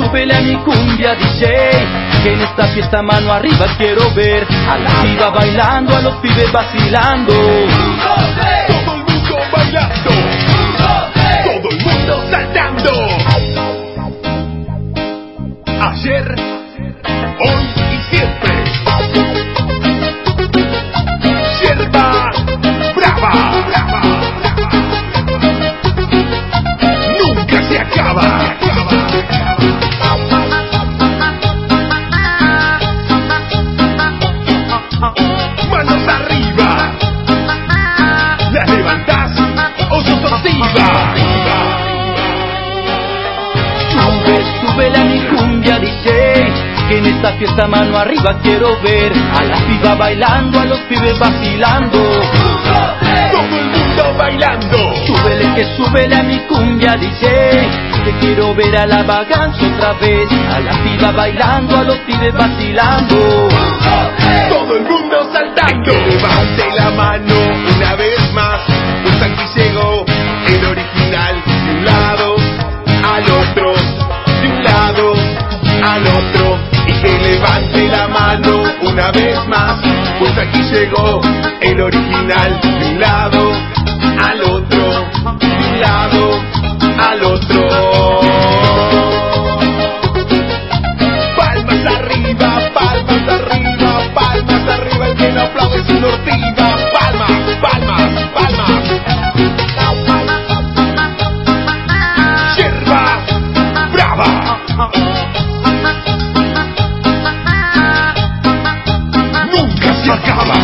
súbele a mi cumbia DJ, que en esta fiesta mano arriba quiero ver a la piba bailando, a los pibes vacilando. Todo el mundo bailando, todo el mundo saltando. Ayer, hoy y siempre. Sierva brava, nunca se acaba. Manos arriba, las levantás o sos activa. Súbele a mi cumbia DJ, que en esta fiesta mano arriba quiero ver a la piba bailando, a los pibes vacilando. Todo el mundo bailando. Súbele a mi cumbia DJ, que quiero ver a la vagancia otra vez, a la piba bailando, a los pibes vacilando. Todo el mundo saltando. Levante la mano una vez más, pues aquí llegó el original. De un lado al otro, de un lado al otro. Y que levante la mano una vez más, pues aquí llegó el original. De un lado al otro, de un lado al otro. Palmas arriba, palmas arriba, palmas arriba. El que no aplaude es un ortiva. Palmas, palmas, palmas. Sierva brava, nunca se acaba.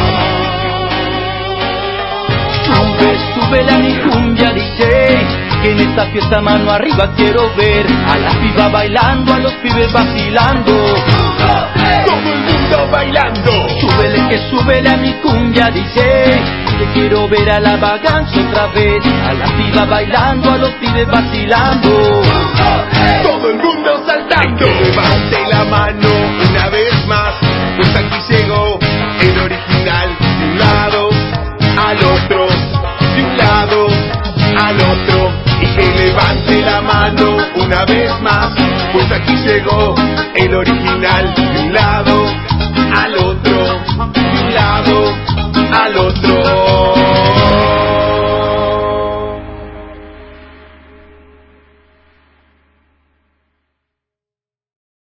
Súbele a mi cumbia DJ, que en esta fiesta mano arriba quiero ver a la piba bailando, a los pibes vacilando. Todo el mundo bailando. Súbele a mi cumbia DJ, que quiero ver a la vagancia otra vez, a la piba bailando, a los pibes vacilando. Todo el mundo saltando. Que levante la mano una vez más, pues aquí llegó el original. De un lado al otro, de un lado al otro. Y que levante la mano una vez más, pues aquí llegó el original.